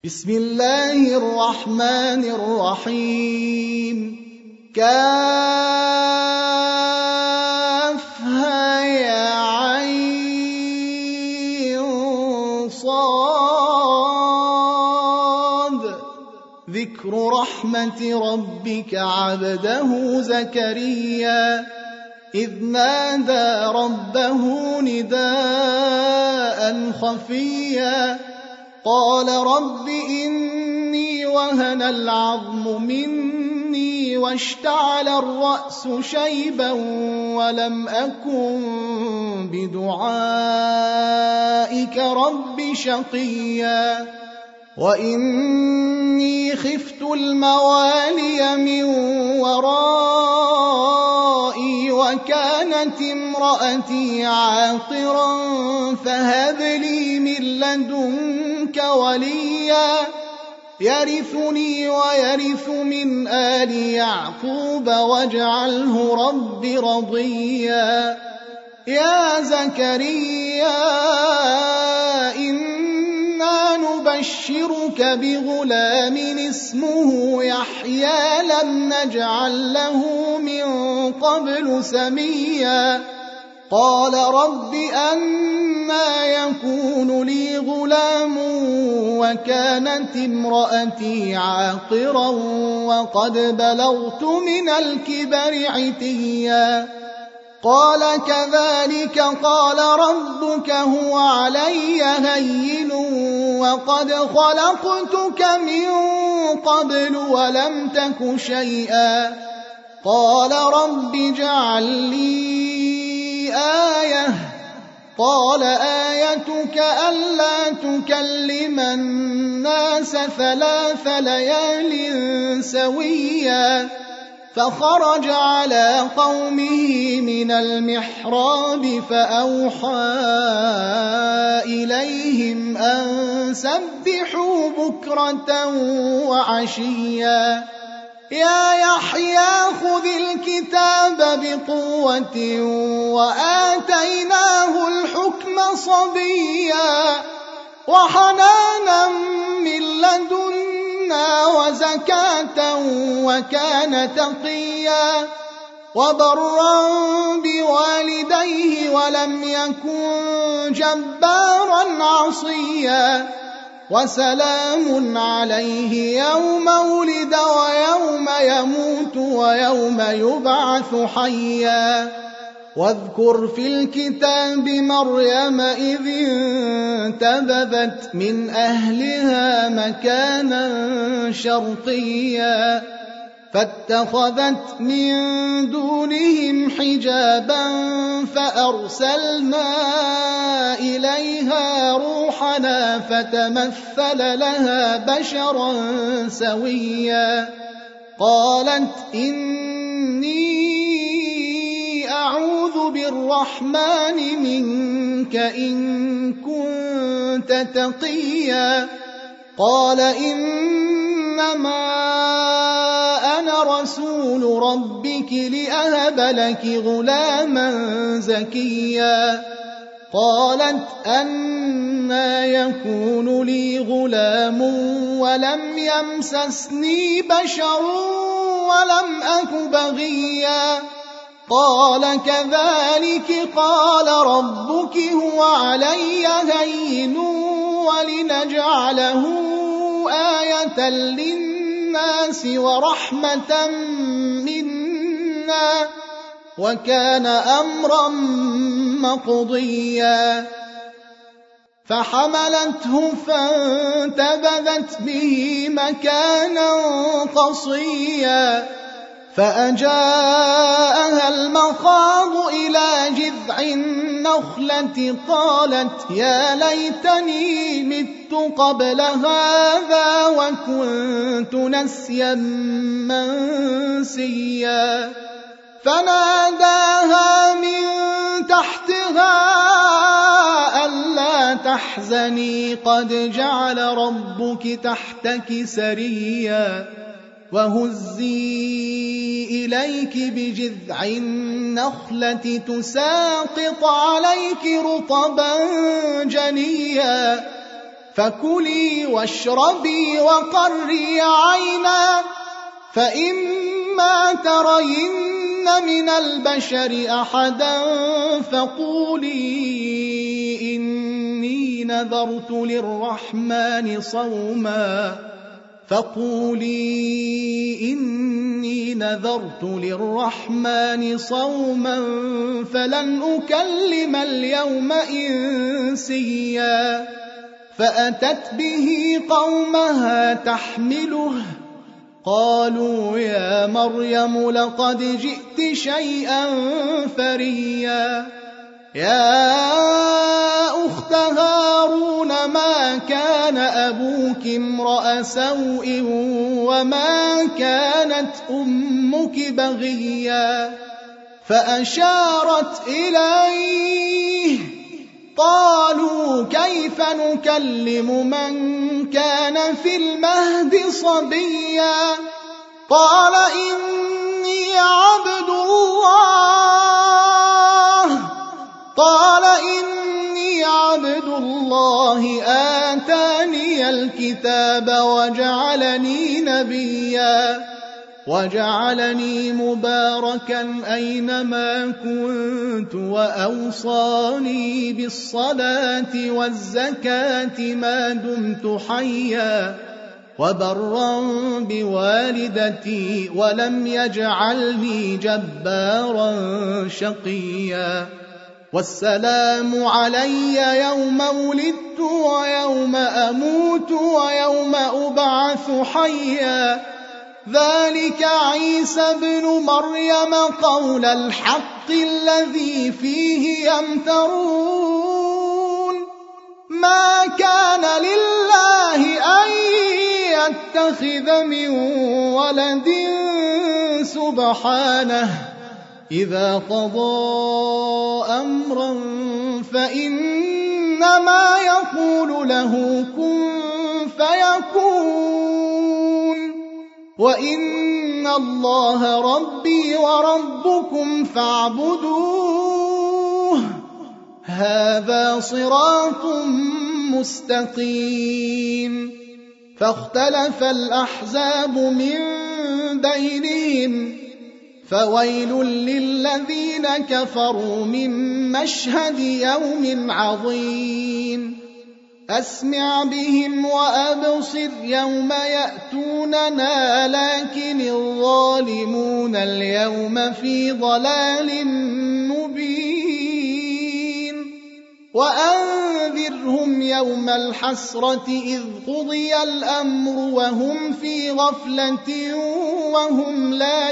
بسم الله الرحمن الرحيم كافها يا عين صاد ذكر رحمة ربك عبده زكريا إذ نادى ربه نداء خفيا قال رب إني وهن العظم مني واشتعل الرأس شيبا ولم أكن بدعائك رب شقيا وإني خفت الموالي من ورائي وكانت امرأتي عاقرا فهب لي من لدنك وليا يرثني ويرث من آل يعقوب واجعله رب رضيا يا زكريا إنا نبشرك بغلام اسمه يحيى لم نجعل له من قبل سميا قال رب أنى يكون لي غلام وكانت امرأتي عاقرا وقد بلغت من الكبر عتيا قال كذلك قال ربك هو علي هين وقد خلقتك من قبل ولم تك شيئا قال رب اجعل لي آية قال آيتك ألا تكلم الناس 3 ليال سويا فخرج على قومه من المحراب فأوحى إليهم أن سبحوا بكرة وعشيا يا يحيى خذ الكتاب بقوة وآتيناه الحكم صبيا وحنانا من لدنا وزكاة وكان تقيا وبرا بوالديه ولم يكن جبارا عصيا وسلام عليه يوم ولد ويوم يموت ويوم يبعث حيا واذكر في الكتاب مريم إذ انتبذت من أهلها مكانا شرقيا فاتخذت من دونهم حجابا فأرسلنا إليها روحنا فتمثل لها بشرا سويا قالت إني أعوذ بالرحمن منك إن كنت تقيا قال إنما أنا رسول ربك لأهب لك غلاما زكيا قالت أنى يكون لي غلام ولم يمسسني بشر ولم أك بغيا قال كذلك قال ربك هو علي هين ولنجعله آية للناس ورحمة منا وكان أمرا مقضيا فحملته فانتبذت به مكانا قصيا فأجاءها المخاض إلى جذع النخلة قالت يا ليتني مت قبل هذا وكنت نسيا منسيا فناداها من تحتها ألا تحزني قد جعل ربك تحتك سريا وهزي إليك بجذع النخلة تساقط عليك رطبا جنيا فكلي واشربي وقري عينا، فإما ترين من البشر أحدا فقولي إني نذرت للرحمن صوما فلن أكلم اليوم إنسيا. فأتت به قومها تحمله، قالوا يا مريم لقد جئت شيئا فريا. يا أخت هارون ما كان أبوك امرأ سوء وما كانت أمك بغيا. فأشارت إليه، قالوا كيف نكلم من كان في المهد صبيا. قال إني عبد الله آتاني الكتاب وجعلني نبيا وجعلني مباركا أينما كنت وأوصاني بالصلاة والزكاة ما دمت حيا وبرا بوالدتي ولم يجعلني جبارا شقيا. والسلام علي يوم ولدت ويوم أموت ويوم أبعث حيا. ذلك عيسى ابن مريم قول الحق الذي فيه يمترون. ما كان لله أن يتخذ من ولد سبحانه، إذا قضى أمرا فإنما يقول له كن فيكون. وإن الله ربي وربكم فاعبدوه، هذا صراط مستقيم. فاختلف الأحزاب من بينهم، فويل للذين كفروا من مشهد يوم عظيم. أسمع بهم وأبصر يوم يأتوننا، لكن الظالمون اليوم في ضلال مبين. وأنذرهم يوم الحسرة إذ قضي الأمر وهم في غفلة وهم لا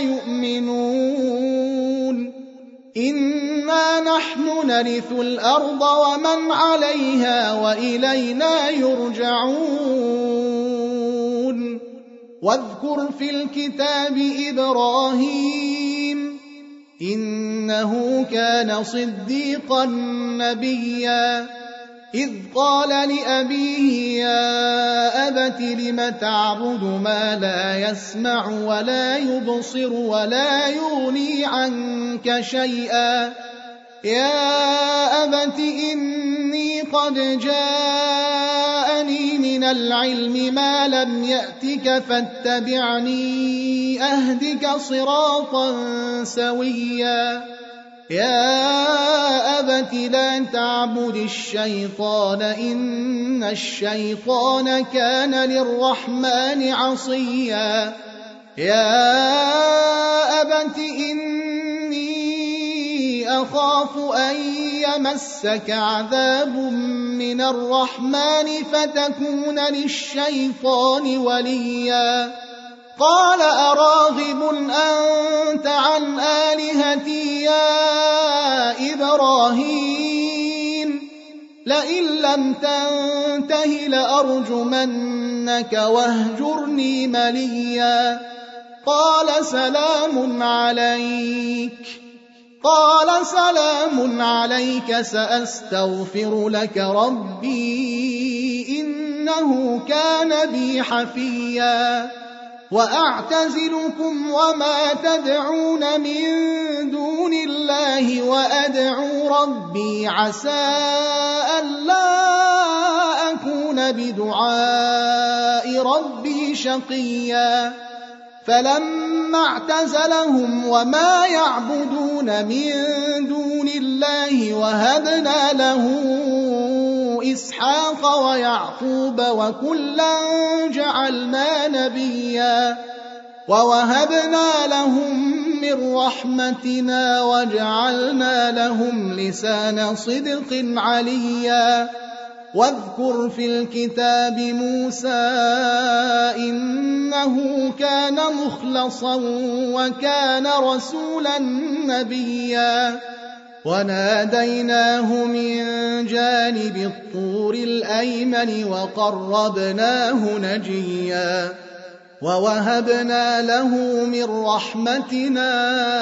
يؤمنون. إنا نحن نرث الأرض ومن عليها وإلينا يرجعون. واذكر في الكتاب إبراهيم، إنه كان صديقا نبيا، إذ قال لأبيه يا أبت لم تعبد ما لا يسمع ولا يبصر ولا يغني عنك شيئا. يا أبت إني قد جاءني من العلم ما لم يأتك فاتبعني أهدك صراطا سويا. يا أبت لا تعبد الشيطان إن الشيطان كان للرحمن عصيا. يا أبت إني أخاف أن يمسك عذاب من الرحمن فتكون للشيطان وليا. قال أراغب أنت عن آلهتي يا إبراهيم؟ لئن لم تنته لأرجمنك واهجرني مليا. قال سلام عليك سأستغفر لك ربي إنه كان بي حفيا. وأعتزلكم وما تدعون من دون الله وأدعو ربي عسى ألا أكون بدعاء ربي شقيا فلما اعتزلهم وما يعبدون من دون الله وهبنا له إسحاق ويعقوب وكلا جعلنا نبيا ووهبنا لهم من رحمتنا وجعلنا لهم لسان صدق عليا واذكر في الكتاب موسى إنه كان مخلصا وكان رسولا نبيا وناديناه من جانب الطور الأيمن وقربناه نجيا ووهبنا له من رحمتنا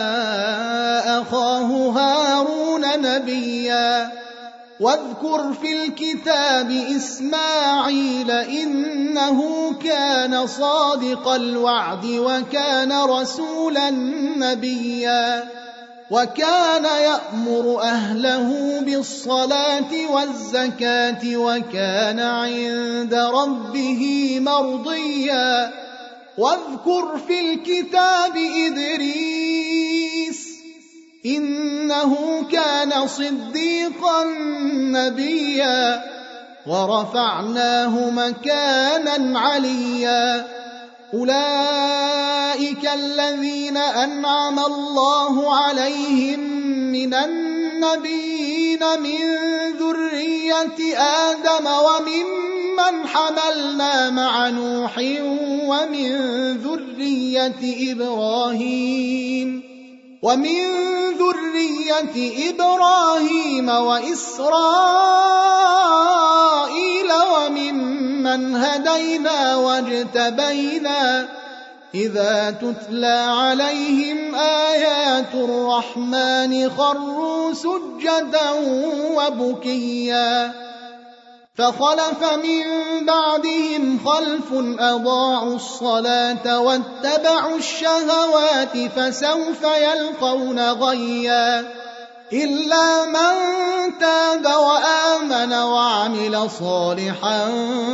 أخاه هارون نبيا واذكر في الكتاب إسماعيل إنه كان صادق الوعد وكان رسولا نبيا وكان يأمر أهله بالصلاة والزكاة وكان عند ربه مرضيا واذكر في الكتاب إدريس إنه كان صديقا نبيا ورفعناه مكانا عليا أولئك الذين أنعم الله عليهم من النبيين من ذرية آدم وممن حملنا مع نوح ومن ذرية إبراهيم وإسرائيل وممن هدينا واجتبينا إذا تتلى عليهم آيات الرحمن خروا سجدا وبكيا فخلف من بعدهم خلف أضاعوا الصلاة واتبعوا الشهوات فسوف يلقون غيا إلا من تاب وآمن وعمل صالحا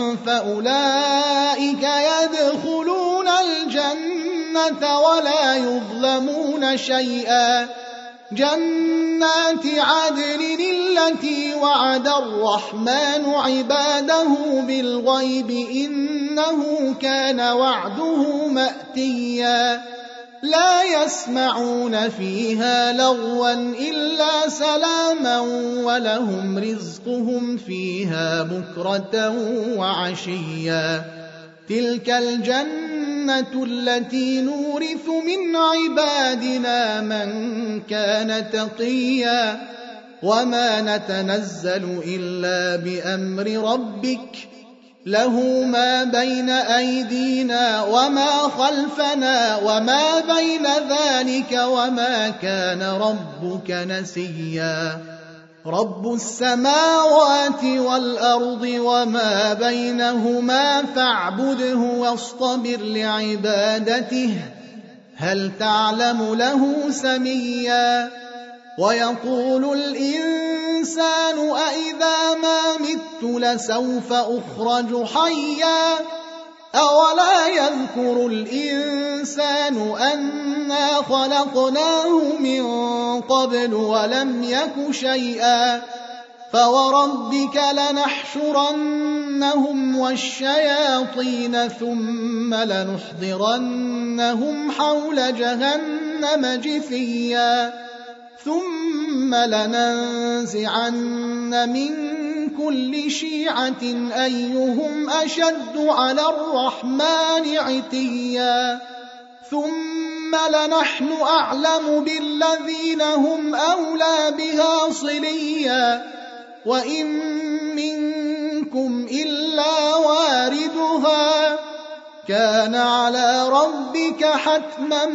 فأولئك يدخلون الجنة ولا يظلمون شيئا جنات عدن التي وعد الرحمن عباده بالغيب إنه كان وعده مأتيا لا يسمعون فيها لغوا إلا سلاما ولهم رزقهم فيها بكرة وعشيا تلك الجنة التي نورث من عبادنا من كان تقيا وما نتنزل إلا بأمر ربك له ما بين أيدينا وما خلفنا وما بين ذلك وما كان ربك نسيا رب السماوات والأرض وما بينهما فاعبده واصطبر لعبادته هل تعلم له سميا ويقول الإنسان أإذا ما مت لسوف أخرج حيا أولا يذكر الإنسان أنا خلقناه من قبل ولم يك شيئا فوربك لنحشرنهم والشياطين ثم لنحضرنهم حول جهنم جثيا ثم لننزعن من كل شيعة أيهم أشد على الرحمن عتيا ثم لنحن أعلم بالذين هم أولى بها صليا وإن منكم إلا واردها كان على ربك حتما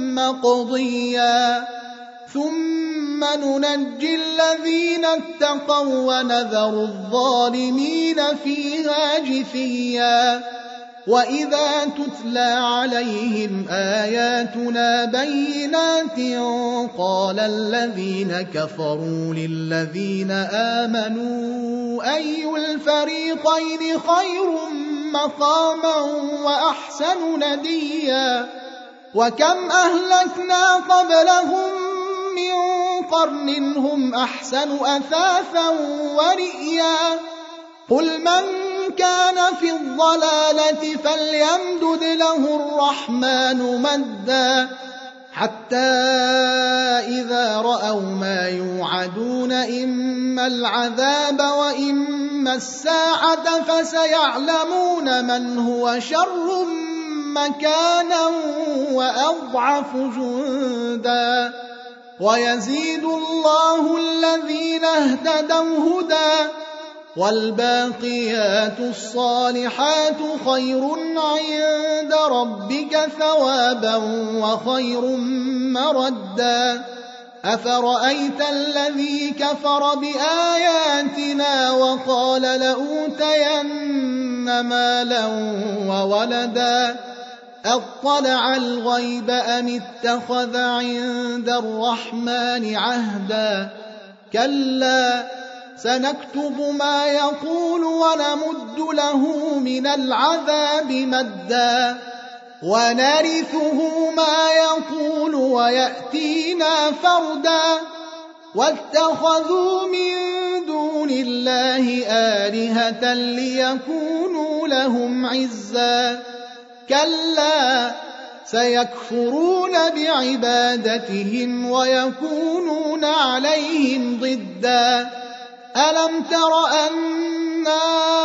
مقضيا ثم ننجي الذين اتقوا ونذر الظالمين فيها جثيا وإذا تتلى عليهم آياتنا بينات قال الذين كفروا للذين آمنوا أي الفريقين خير مقاما وأحسن نديا وكم أهلكنا قبلهم من قرن هم أحسن أثاثا ورئيا قل من كان في الضلالة فليمدد له الرحمن مدا حتى إذا رأوا ما يوعدون إما العذاب وإما الساعة فسيعلمون من هو شر مكانا وأضعف جندا ويزيد الله الذين اهتدوا هدى والباقيات الصالحات خير عند ربك ثوابا وخير مردا أفرأيت الذي كفر بآياتنا وقال لأوتين مالا وولدا أطلع الغيب أم اتخذ عند الرحمن عهدا كلا سنكتب ما يقول ونمد له من العذاب مدا ونرثه ما يقول ويأتينا فردا واتخذوا من دون الله آلهة ليكونوا لهم عزا كلا سيكفرون بعبادتهم ويكونون عليهم ضدا ألم تر أنا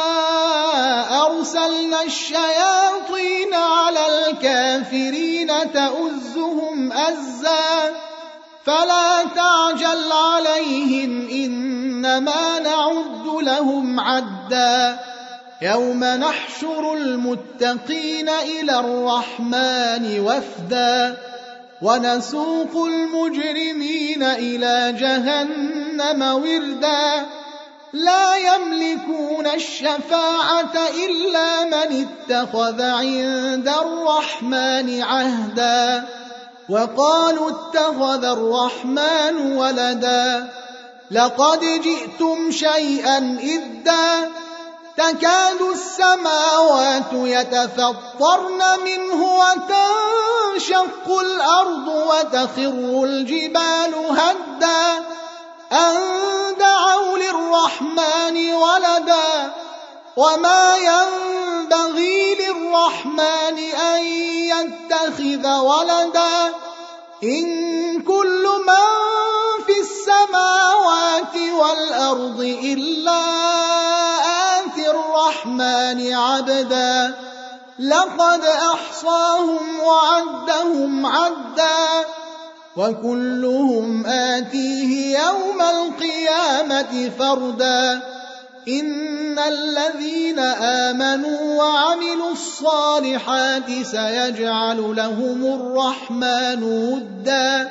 أرسلنا الشياطين على الكافرين تؤزهم أزا فلا تعجل عليهم إنما نعد لهم عدا يوم نحشر المتقين إلى الرحمن وفدا ونسوق المجرمين إلى جهنم وردا لا يملكون الشفاعة إلا من اتخذ عند الرحمن عهدا وقالوا اتخذ الرحمن ولدا لقد جئتم شيئا إدا تكاد السماوات يتفطرن منه وتنشق الأرض وتخر الجبال هدا أن دعوا للرحمن ولدا وما ينبغي للرحمن أن يتخذ ولدا إن كل من في السماوات والأرض إلا آتي الرحمن عبدا لقد أحصاهم وعدهم عدا وكلهم آتيه يوم القيامة فردا إن الذين آمنوا وعملوا الصالحات سيجعل لهم الرحمن ودا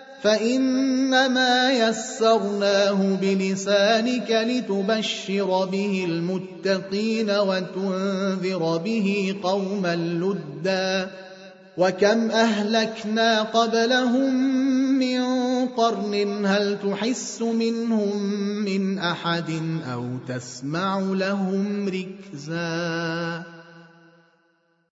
فإنما يسرناه بلسانك لتبشر به المتقين وتنذر به قوما لدا وكم أهلكنا قبلهم من قرن هل تحس منهم من أحد أو تسمع لهم ركزا